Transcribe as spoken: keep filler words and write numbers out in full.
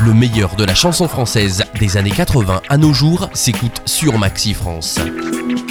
Le meilleur de la chanson française des années quatre-vingts à nos jours s'écoute sur Maxi France.